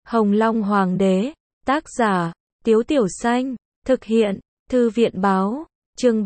Hồng Long Hoàng đế, tác giả, Tiếu Tiểu Xanh, thực hiện, Thư viện báo, chương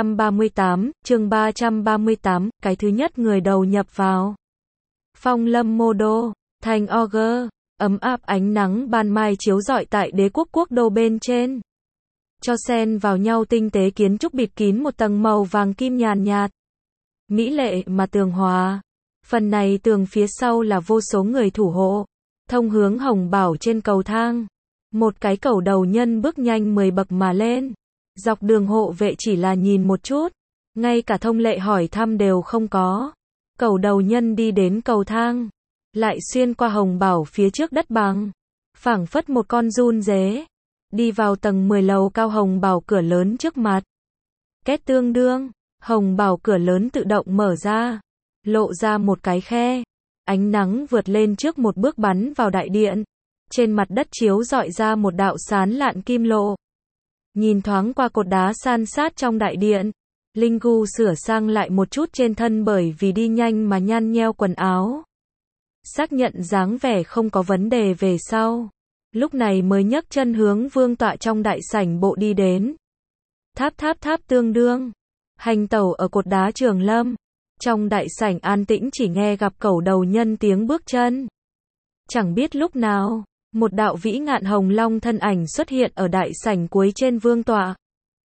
338, cái thứ nhất người đầu nhập vào. Phong lâm mô đô, thành Auger, ấm áp ánh nắng ban mai chiếu rọi tại đế quốc quốc đô bên trên. Cho xen vào nhau tinh tế kiến trúc bịt kín một tầng màu vàng kim nhàn nhạt. Mỹ lệ mà tường hòa. Phần này tường phía sau là vô số người thủ hộ. Thông hướng Hồng Bảo trên cầu thang. Một cái cầu đầu nhân bước nhanh 10 bậc mà lên. Dọc đường hộ vệ chỉ là nhìn một chút. Ngay cả thông lệ hỏi thăm đều không có. Cầu đầu nhân đi đến cầu thang. Lại xuyên qua Hồng Bảo phía trước đất bằng. Phảng phất một con giun dế. Đi vào tầng 10 lầu cao Hồng Bảo cửa lớn trước mặt. Két tương đương. Hồng Bảo cửa lớn tự động mở ra. Lộ ra một cái khe. Ánh nắng vượt lên trước một bước bắn vào đại điện. Trên mặt đất chiếu rọi ra một đạo sán lạn kim lộ. Nhìn thoáng qua cột đá san sát trong đại điện. Linh Gu sửa sang lại một chút trên thân bởi vì đi nhanh mà nhăn nheo quần áo. Xác nhận dáng vẻ không có vấn đề về sau. Lúc này mới nhấc chân hướng vương tọa trong đại sảnh bộ đi đến. Tháp tương đương. Hành tẩu ở cột đá Trường Lâm. Trong đại sảnh an tĩnh chỉ nghe gặp cẩu đầu nhân tiếng bước chân. Chẳng biết lúc nào, một đạo vĩ ngạn hồng long thân ảnh xuất hiện ở đại sảnh cuối trên vương tọa.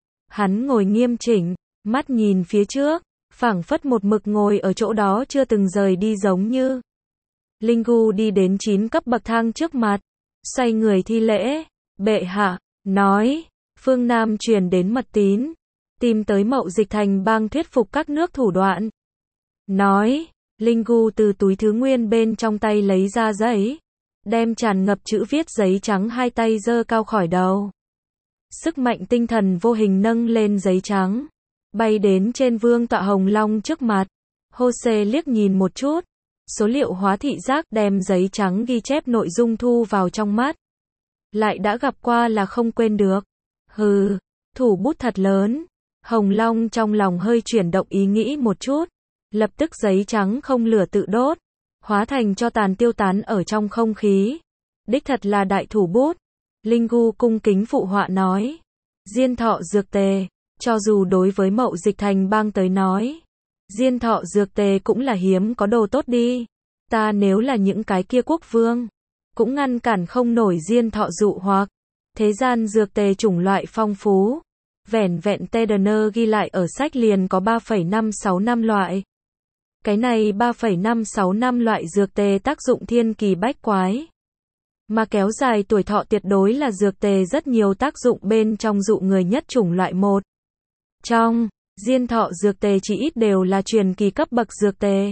Hắn ngồi nghiêm chỉnh, mắt nhìn phía trước, phảng phất một mực ngồi ở chỗ đó chưa từng rời đi giống như. Linh Gu đi đến 9 cấp bậc thang trước mặt, xoay người thi lễ, bệ hạ, nói, phương Nam truyền đến mật tín, tìm tới Mậu Dịch Thành bang thuyết phục các nước thủ đoạn. Nói, Linh Gu từ túi thứ nguyên bên trong tay lấy ra giấy, đem tràn ngập chữ viết giấy trắng hai tay giơ cao khỏi đầu. Sức mạnh tinh thần vô hình nâng lên giấy trắng, bay đến trên vương tọa hồng long trước mặt. Jose liếc nhìn một chút, số liệu hóa thị giác đem giấy trắng ghi chép nội dung thu vào trong mắt. Lại đã gặp qua là không quên được. Hừ, thủ bút thật lớn. Hồng Long trong lòng hơi chuyển động ý nghĩ một chút. Lập tức giấy trắng không lửa tự đốt. Hóa thành cho tàn tiêu tán ở trong không khí. Đích thật là đại thủ bút. Linh Gu cung kính phụ họa nói. Diên thọ dược tề. Cho dù đối với Mậu Dịch Thành bang tới nói. Diên thọ dược tề cũng là hiếm có đồ tốt đi. Ta nếu là những cái kia quốc vương. Cũng ngăn cản không nổi diên thọ dụ hoặc. Thế gian dược tề chủng loại phong phú. Vẻn vẹn Tedner ghi lại ở sách liền có 3,565 loại. Cái này 3,565 loại dược tề tác dụng thiên kỳ bách quái. Mà kéo dài tuổi thọ tuyệt đối là dược tề rất nhiều tác dụng bên trong dụ người nhất chủng loại một. Trong diên thọ dược tề chỉ ít đều là truyền kỳ cấp bậc dược tề.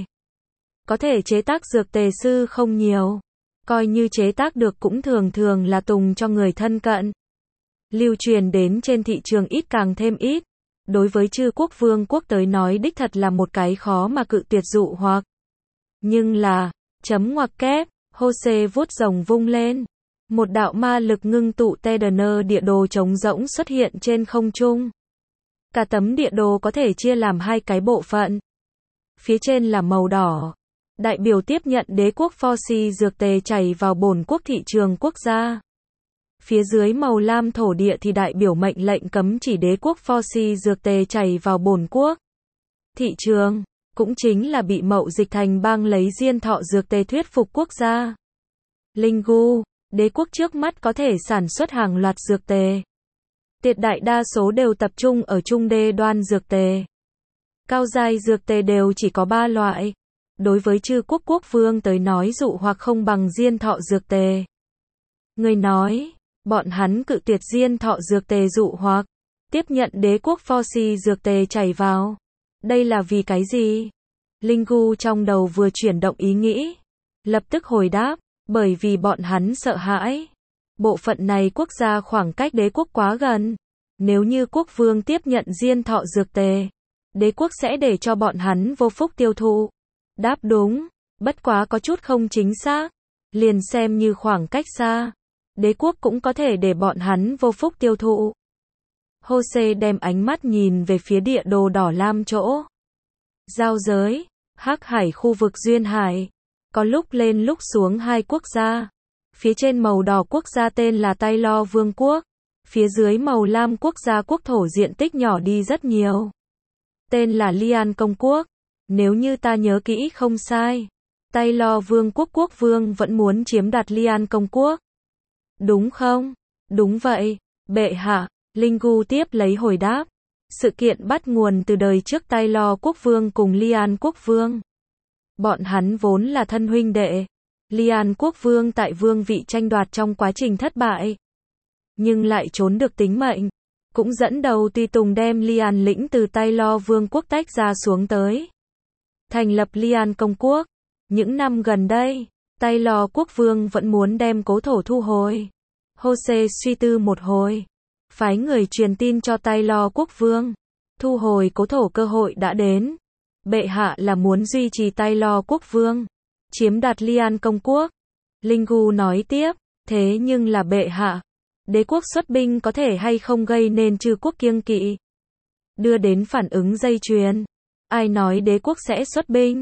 Có thể chế tác dược tề sư không nhiều. Coi như chế tác được cũng thường thường là tùng cho người thân cận. Lưu truyền đến trên thị trường ít càng thêm ít. Đối với chư quốc vương quốc tới nói đích thật là một cái khó mà cự tuyệt dụ hoặc. Nhưng là, chấm ngoặc kép, Jose vuốt rồng vung lên. Một đạo ma lực ngưng tụ Tedner địa đồ trống rỗng xuất hiện trên không trung. Cả tấm địa đồ có thể chia làm hai cái bộ phận. Phía trên là màu đỏ. Đại biểu tiếp nhận đế quốc Forci dược tề chảy vào bổn quốc thị trường quốc gia. Phía dưới màu lam thổ địa thì đại biểu mệnh lệnh cấm chỉ đế quốc Forci dược tề chảy vào bổn quốc. Thị trường, cũng chính là bị Mậu Dịch Thành bang lấy diên thọ dược tề thuyết phục quốc gia. Linh Gu, đế quốc trước mắt có thể sản xuất hàng loạt dược tề. Tuyệt đại đa số đều tập trung ở trung đê đoan dược tề. Cao giai dược tề đều chỉ có 3 loại. Đối với chư quốc quốc vương tới nói dụ hoặc không bằng diên thọ dược tề. Người nói, bọn hắn cự tuyệt diên thọ dược tề dụ hoặc tiếp nhận đế quốc Forci dược tề chảy vào. Đây là vì cái gì? Linh Gu trong đầu vừa chuyển động ý nghĩ. Lập tức hồi đáp, bởi vì bọn hắn sợ hãi. Bộ phận này quốc gia khoảng cách đế quốc quá gần. Nếu như quốc vương tiếp nhận diên thọ dược tề, đế quốc sẽ để cho bọn hắn vô phúc tiêu thụ. Đáp đúng, bất quá có chút không chính xác. Liền xem như khoảng cách xa. Đế quốc cũng có thể để bọn hắn vô phúc tiêu thụ. Jose đem ánh mắt nhìn về phía địa đồ đỏ lam chỗ. Giao giới, Hắc Hải khu vực duyên hải. Có lúc lên lúc xuống hai quốc gia. Phía trên màu đỏ quốc gia tên là Taylor Vương quốc. Phía dưới màu lam quốc gia quốc thổ diện tích nhỏ đi rất nhiều. Tên là Lian Công quốc. Nếu như ta nhớ kỹ không sai, Taylor Vương quốc quốc vương vẫn muốn chiếm đoạt Lian Công quốc. Đúng không? Đúng vậy, bệ hạ, Lingu tiếp lấy hồi đáp. Sự kiện bắt nguồn từ đời trước Taylor quốc vương cùng Lian quốc vương. Bọn hắn vốn là thân huynh đệ. Lian quốc vương tại vương vị tranh đoạt trong quá trình thất bại, nhưng lại trốn được tính mệnh. Cũng dẫn đầu tùy tùng đem Lian lĩnh từ Taylor vương quốc tách ra xuống tới. Thành lập Lian Công quốc. Những năm gần đây, Taylor quốc vương vẫn muốn đem cố thổ thu hồi. Jose suy tư một hồi, phái người truyền tin cho Taylor quốc vương. Thu hồi cố thổ cơ hội đã đến. Bệ hạ là muốn duy trì Taylor quốc vương, chiếm đoạt Lian Công quốc. Lingu nói tiếp, thế nhưng là bệ hạ, đế quốc xuất binh có thể hay không gây nên chư quốc kiêng kỵ, đưa đến phản ứng dây chuyền. Ai nói đế quốc sẽ xuất binh?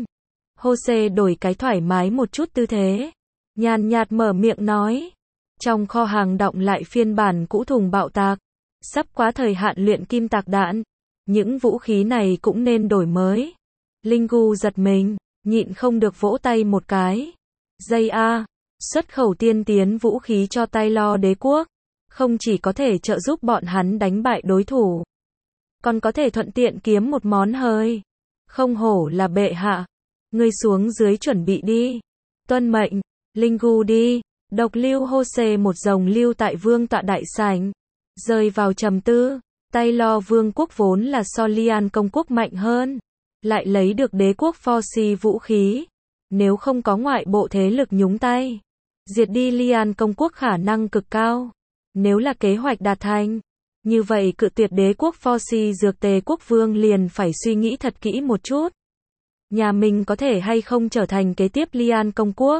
Jose đổi cái thoải mái một chút tư thế, nhàn nhạt mở miệng nói. Trong kho hàng đọng lại phiên bản cũ thùng bạo tạc, sắp quá thời hạn luyện kim tạc đạn. Những vũ khí này cũng nên đổi mới. Lingu giật mình, nhịn không được vỗ tay một cái. Dây A, xuất khẩu tiên tiến vũ khí cho Taylor đế quốc, không chỉ có thể trợ giúp bọn hắn đánh bại đối thủ, còn có thể thuận tiện kiếm một món hời. Không hổ là bệ hạ. Ngươi xuống dưới chuẩn bị đi. Tuân mệnh. Lingu đi. Độc lưu Jose một dòng lưu tại vương tọa đại sảnh, rơi vào trầm tư. Taylor vương quốc vốn là so Lian công quốc mạnh hơn, lại lấy được đế quốc Forci vũ khí. Nếu không có ngoại bộ thế lực nhúng tay, diệt đi Lian công quốc khả năng cực cao. Nếu là kế hoạch đạt thành, như vậy cự tuyệt đế quốc Forci dược tề quốc vương liền phải suy nghĩ thật kỹ một chút. Nhà mình có thể hay không trở thành kế tiếp Lian công quốc.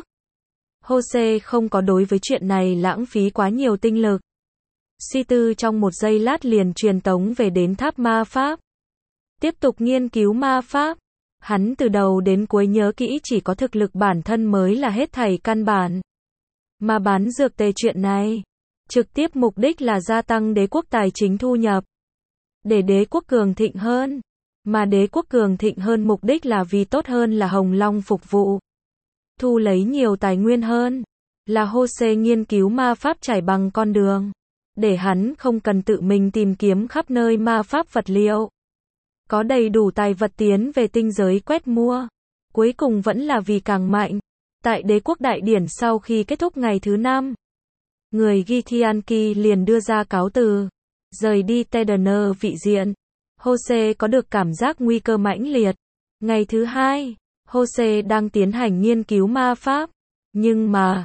Jose không có đối với chuyện này lãng phí quá nhiều tinh lực. Suy tư trong một giây lát liền truyền tống về đến tháp ma pháp. Tiếp tục nghiên cứu ma pháp. Hắn từ đầu đến cuối nhớ kỹ chỉ có thực lực bản thân mới là hết thảy căn bản. Mà bán dược tề chuyện này, trực tiếp mục đích là gia tăng đế quốc tài chính thu nhập, để đế quốc cường thịnh hơn. Mà đế quốc cường thịnh hơn mục đích là vì tốt hơn là Hồng Long phục vụ, thu lấy nhiều tài nguyên hơn. Là Jose nghiên cứu ma pháp trải bằng con đường, để hắn không cần tự mình tìm kiếm khắp nơi ma pháp vật liệu, có đầy đủ tài vật tiến về tinh giới quét mua. Cuối cùng vẫn là vì càng mạnh. Tại đế quốc đại điển sau khi kết thúc ngày thứ 5, người Githyanki liền đưa ra cáo từ, rời đi Tedener vị diện. Jose có được cảm giác nguy cơ mãnh liệt. Ngày thứ 2, Jose đang tiến hành nghiên cứu ma pháp. Nhưng mà,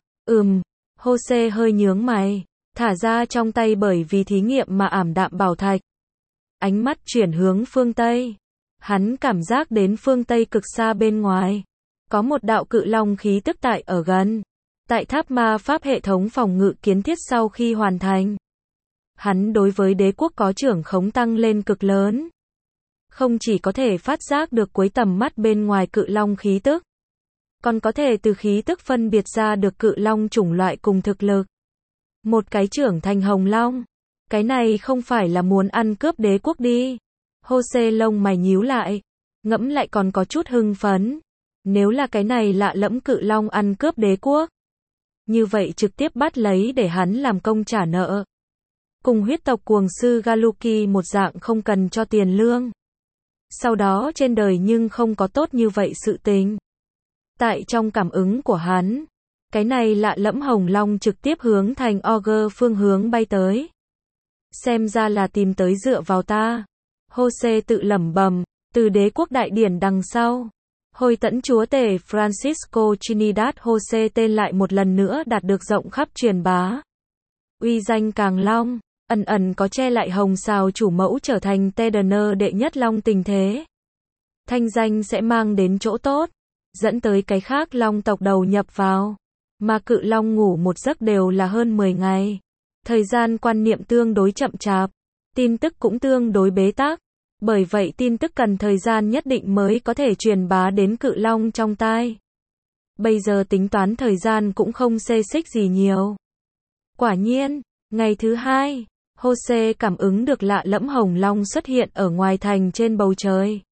Jose hơi nhướng mày, thả ra trong tay bởi vì thí nghiệm mà ảm đạm bảo thạch. Ánh mắt chuyển hướng phương Tây. Hắn cảm giác đến phương Tây cực xa bên ngoài, có một đạo cự long khí tức tại ở gần. Tại tháp ma pháp hệ thống phòng ngự kiến thiết sau khi hoàn thành, hắn đối với đế quốc có trưởng khống tăng lên cực lớn. Không chỉ có thể phát giác được cuối tầm mắt bên ngoài cự long khí tức, còn có thể từ khí tức phân biệt ra được cự long chủng loại cùng thực lực. Một cái trưởng thành hồng long. Cái này không phải là muốn ăn cướp đế quốc đi. Jose lông mày nhíu lại, ngẫm lại còn có chút hưng phấn. Nếu là cái này lạ lẫm cự long ăn cướp đế quốc, như vậy trực tiếp bắt lấy để hắn làm công trả nợ. Cùng huyết tộc cuồng sư Galuki một dạng không cần cho tiền lương. Sau đó trên đời nhưng không có tốt như vậy sự tình. Tại trong cảm ứng của hắn, cái này lạ lẫm hồng long trực tiếp hướng thành Augur phương hướng bay tới. Xem ra là tìm tới dựa vào ta. Jose tự lẩm bẩm. Từ đế quốc đại điển đằng sau, Hồi tẫn chúa tể Francisco Trinidad Jose tên lại một lần nữa đạt được rộng khắp truyền bá. Uy danh càng long, ẩn ẩn có che lại hồng xào chủ mẫu trở thành Tedener đệ nhất long tình thế. Thanh danh sẽ mang đến chỗ tốt, dẫn tới cái khác long tộc đầu nhập vào. Mà cự long ngủ một giấc đều là hơn 10 ngày. Thời gian quan niệm tương đối chậm chạp, tin tức cũng tương đối bế tắc. Bởi vậy tin tức cần thời gian nhất định mới có thể truyền bá đến cự long trong tai. Bây giờ tính toán thời gian cũng không xê xích gì nhiều. Quả nhiên, ngày thứ hai, Jose cảm ứng được lạ lẫm hồng long xuất hiện ở ngoài thành trên bầu trời.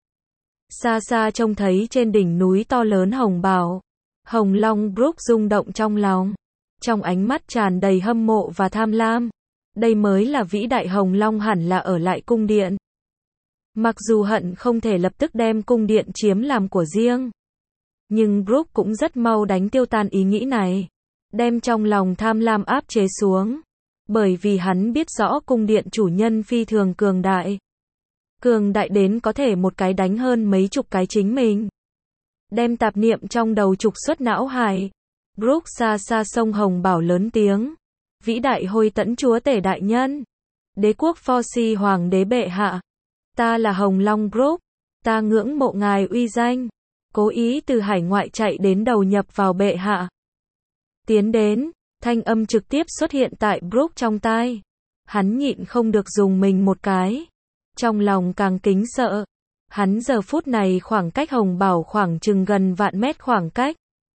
Xa xa trông thấy trên đỉnh núi to lớn hồng bảo. Hồng long Brooke rung động trong lòng. Trong ánh mắt tràn đầy hâm mộ và tham lam. Đây mới là vĩ đại hồng long hẳn là ở lại cung điện. Mặc dù hận không thể lập tức đem cung điện chiếm làm của riêng. Nhưng Brooke cũng rất mau đánh tiêu tan ý nghĩ này. Đem trong lòng tham lam áp chế xuống. Bởi vì hắn biết rõ cung điện chủ nhân phi thường cường đại. Cường đại đến có thể một cái đánh hơn mấy chục cái chính mình. Đem tạp niệm trong đầu trục xuất não hải. Brooke xa xa sông hồng bảo lớn tiếng. Vĩ đại Hôi Tẫn chúa tể đại nhân. Đế quốc Forci hoàng đế bệ hạ. Ta là Hồng Long Brooke. Ta ngưỡng mộ ngài uy danh. Cố ý từ hải ngoại chạy đến đầu nhập vào bệ hạ. Tiến đến, thanh âm trực tiếp xuất hiện tại Brooke trong tai. Hắn nhịn không được dùng mình một cái. Trong lòng càng kính sợ. Hắn giờ phút này khoảng cách hồng bảo khoảng chừng gần vạn mét khoảng cách.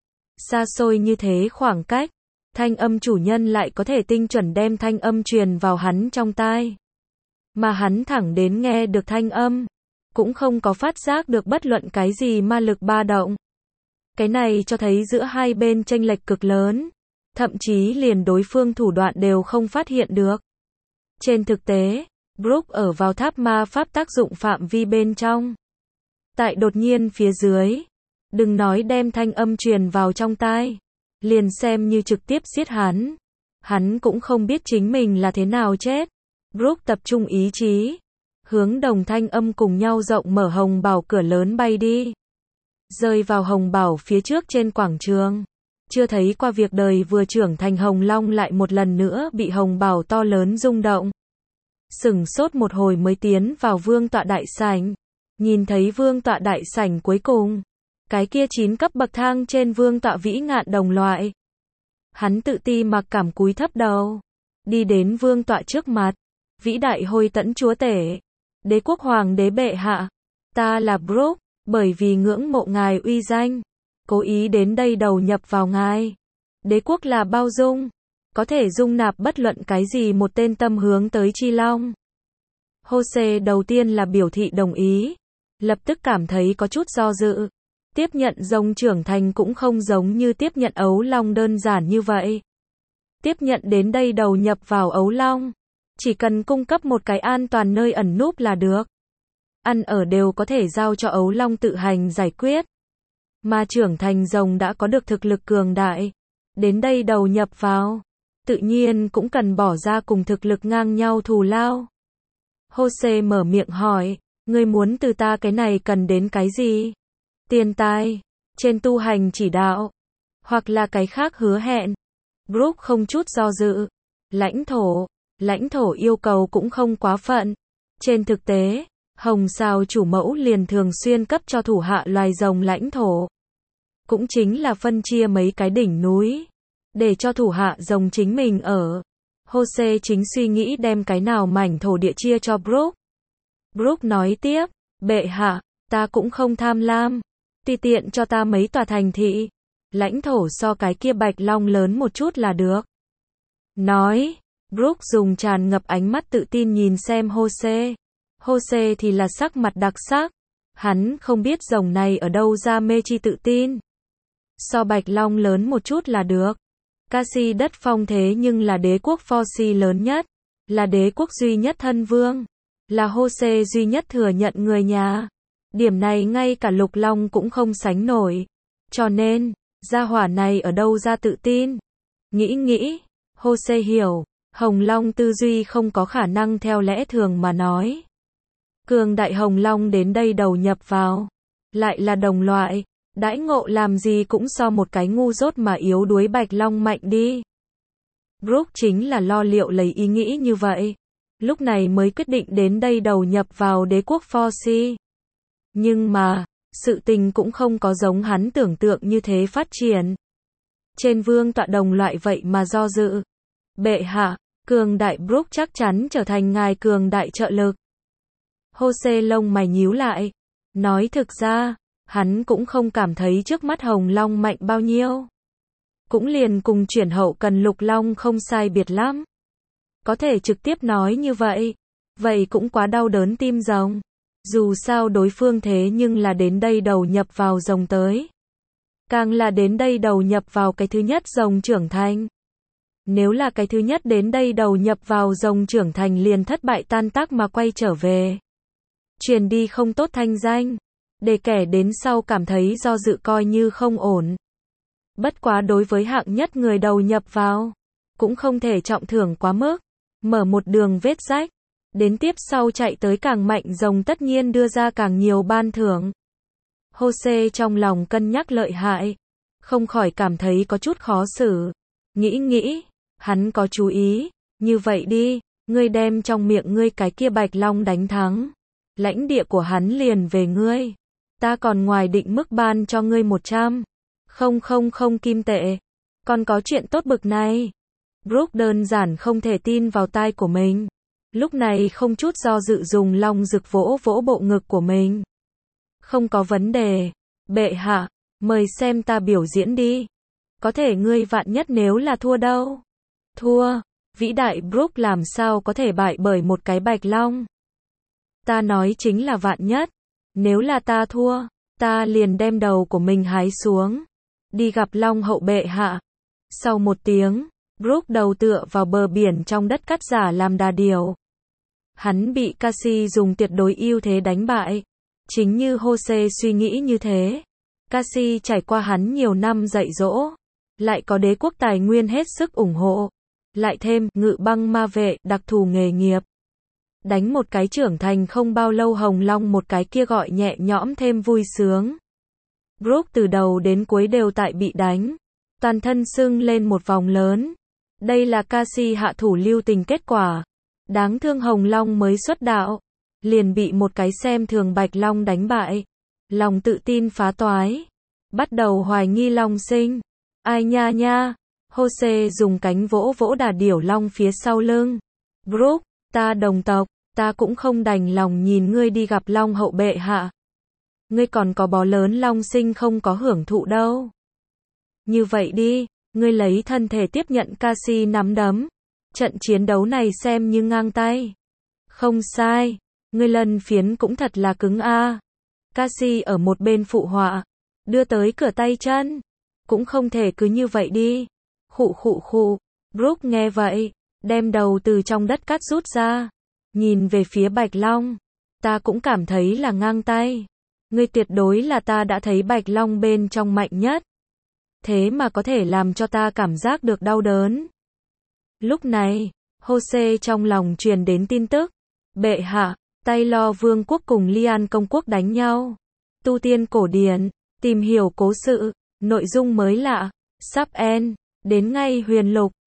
Xa xôi như thế khoảng cách. Thanh âm chủ nhân lại có thể tinh chuẩn đem thanh âm truyền vào hắn trong tai. Mà hắn thẳng đến nghe được thanh âm. Cũng không có phát giác được bất luận cái gì ma lực ba động. Cái này cho thấy giữa hai bên chênh lệch cực lớn. Thậm chí liền đối phương thủ đoạn đều không phát hiện được. Trên thực tế, Brooke ở vào tháp ma pháp tác dụng phạm vi bên trong. Tại đột nhiên phía dưới. Đừng nói đem thanh âm truyền vào trong tai. Liền xem như trực tiếp giết hắn. Hắn cũng không biết chính mình là thế nào chết. Brooke tập trung ý chí. Hướng đồng thanh âm cùng nhau rộng mở hồng bảo cửa lớn bay đi. Rơi vào hồng bảo phía trước trên quảng trường. Chưa thấy qua việc đời vừa trưởng thành hồng long lại một lần nữa bị hồng bảo to lớn rung động. Sửng sốt một hồi mới tiến vào vương tọa đại sảnh. Nhìn thấy vương tọa đại sảnh cuối cùng. Cái kia 9 cấp bậc thang trên vương tọa vĩ ngạn đồng loại. Hắn tự ti mặc cảm cúi thấp đầu. Đi đến vương tọa trước mặt. Vĩ đại Hôi Tẫn chúa tể. Đế quốc hoàng đế bệ hạ. Ta là Brooke. Bởi vì ngưỡng mộ ngài uy danh. Cố ý đến đây đầu nhập vào ngài. Đế quốc là bao dung. Có thể dung nạp bất luận cái gì một tên tâm hướng tới chi long. Jose đầu tiên là biểu thị đồng ý. Lập tức cảm thấy có chút do dự. Tiếp nhận rồng trưởng thành cũng không giống như tiếp nhận ấu long đơn giản như vậy. Tiếp nhận đến đây đầu nhập vào ấu long. Chỉ cần cung cấp một cái an toàn nơi ẩn núp là được. Ăn ở đều có thể giao cho ấu long tự hành giải quyết. Mà trưởng thành rồng đã có được thực lực cường đại. Đến đây đầu nhập vào. Tự nhiên cũng cần bỏ ra cùng thực lực ngang nhau thù lao. Jose mở miệng hỏi. Ngươi muốn từ ta cái này cần đến cái gì? Tiền tài. Trên tu hành chỉ đạo. Hoặc là cái khác hứa hẹn. Brooke không chút do dự. Lãnh thổ. Lãnh thổ yêu cầu cũng không quá phận. Trên thực tế, Hồng Sao chủ mẫu liền thường xuyên cấp cho thủ hạ loài rồng lãnh thổ. Cũng chính là phân chia mấy cái đỉnh núi. Để cho thủ hạ rồng chính mình ở. Jose chính suy nghĩ đem cái nào mảnh thổ địa chia cho Brooke. Brooke nói tiếp, bệ hạ, ta cũng không tham lam. Tùy tiện cho ta mấy tòa thành thị. Lãnh thổ so cái kia bạch long lớn một chút là được. Nói. Brooke dùng tràn ngập ánh mắt tự tin nhìn xem Jose. Jose thì là sắc mặt đặc sắc. Hắn không biết rồng này ở đâu ra mê chi tự tin. So bạch long lớn một chút là được. Casi đất phong thế nhưng là đế quốc Forci lớn nhất. Là đế quốc duy nhất thân vương. Là Jose duy nhất thừa nhận người nhà. Điểm này ngay cả lục long cũng không sánh nổi. Cho nên, gia hỏa này ở đâu ra tự tin. Nghĩ, Jose hiểu. Hồng Long tư duy không có khả năng theo lẽ thường mà nói. Cường đại Hồng Long đến đây đầu nhập vào. Lại là đồng loại. Đãi ngộ làm gì cũng so một cái ngu dốt mà yếu đuối bạch long mạnh đi. Brooke chính là lo liệu lấy ý nghĩ như vậy. Lúc này mới quyết định đến đây đầu nhập vào đế quốc Forci. Nhưng mà, sự tình cũng không có giống hắn tưởng tượng như thế phát triển. Trên vương tọa đồng loại vậy mà do dự. Bệ hạ, cường đại Brooke chắc chắn trở thành ngài cường đại trợ lực. Jose lông mày nhíu lại. Nói thực ra, hắn cũng không cảm thấy trước mắt Hồng Long mạnh bao nhiêu. Cũng liền cùng chuyển hậu cần Lục Long không sai biệt lắm. Có thể trực tiếp nói như vậy, vậy cũng quá đau đớn tim rồng. Dù sao đối phương thế nhưng là đến đây đầu nhập vào rồng tới. Càng là đến đây đầu nhập vào cái thứ nhất rồng trưởng thành. Nếu là cái thứ nhất đến đây đầu nhập vào rồng trưởng thành liền thất bại tan tác mà quay trở về. Truyền đi không tốt thanh danh. Để kẻ đến sau cảm thấy do dự coi như không ổn. Bất quá đối với hạng nhất người đầu nhập vào, cũng không thể trọng thưởng quá mức. Mở một đường vết rách. Đến tiếp sau chạy tới càng mạnh rồng tất nhiên đưa ra càng nhiều ban thưởng. Jose trong lòng cân nhắc lợi hại. Không khỏi cảm thấy có chút khó xử. Nghĩ, hắn có chú ý. Như vậy đi, ngươi đem trong miệng ngươi cái kia Bạch Long đánh thắng. Lãnh địa của hắn liền về ngươi. Ta còn ngoài định mức ban cho ngươi 100. Không kim tệ. Còn có chuyện tốt bực này. Brooke đơn giản không thể tin vào tai của mình. Lúc này không chút do dự dùng long rực vỗ vỗ bộ ngực của mình. Không có vấn đề. Bệ hạ, mời xem ta biểu diễn đi. Có thể ngươi vạn nhất nếu là thua đâu. Thua, vĩ đại Brooke làm sao có thể bại bởi một cái Bạch Long. Ta nói chính là vạn nhất. Nếu là ta thua, ta liền đem đầu của mình hái xuống. Đi gặp Long hậu bệ hạ. Sau một tiếng, Brooke đầu tựa vào bờ biển trong đất cắt giả làm đà điểu. Hắn bị Cassie dùng tuyệt đối ưu thế đánh bại. Chính như Jose suy nghĩ như thế. Cassie trải qua hắn nhiều năm dạy dỗ. Lại có đế quốc tài nguyên hết sức ủng hộ. Lại thêm ngự băng ma vệ đặc thù nghề nghiệp. Đánh một cái trưởng thành không bao lâu Hồng Long một cái kia gọi nhẹ nhõm thêm vui sướng. Brooke từ đầu đến cuối đều tại bị đánh. Toàn thân sưng lên một vòng lớn. Đây là Cassie hạ thủ lưu tình kết quả. Đáng thương Hồng Long mới xuất đạo. Liền bị một cái xem thường Bạch Long đánh bại. Lòng tự tin phá toái. Bắt đầu hoài nghi Long sinh. Ai nha. Jose dùng cánh vỗ vỗ đà điểu Long phía sau lưng. Brooke, ta đồng tộc. Ta cũng không đành lòng nhìn ngươi đi gặp Long hậu bệ hạ. Ngươi còn có bó lớn Long sinh không có hưởng thụ đâu. Như vậy đi, ngươi lấy thân thể tiếp nhận Cassie nắm đấm. Trận chiến đấu này xem như ngang tay. Không sai, ngươi lân phiến cũng thật là cứng a. Cassie ở một bên phụ họa, đưa tới cửa tay chân. Cũng không thể cứ như vậy đi. Khụ. Brooke nghe vậy, đem đầu từ trong đất cát rút ra. Nhìn về phía Bạch Long. Ta cũng cảm thấy là ngang tay. Ngươi tuyệt đối là ta đã thấy Bạch Long bên trong mạnh nhất. Thế mà có thể làm cho ta cảm giác được đau đớn. Lúc này, Jose trong lòng truyền đến tin tức. Bệ hạ, Taylor Vương quốc cùng Lian công quốc đánh nhau. Tu tiên cổ điển, tìm hiểu cố sự, nội dung mới lạ, sắp end, đến ngay huyền lục.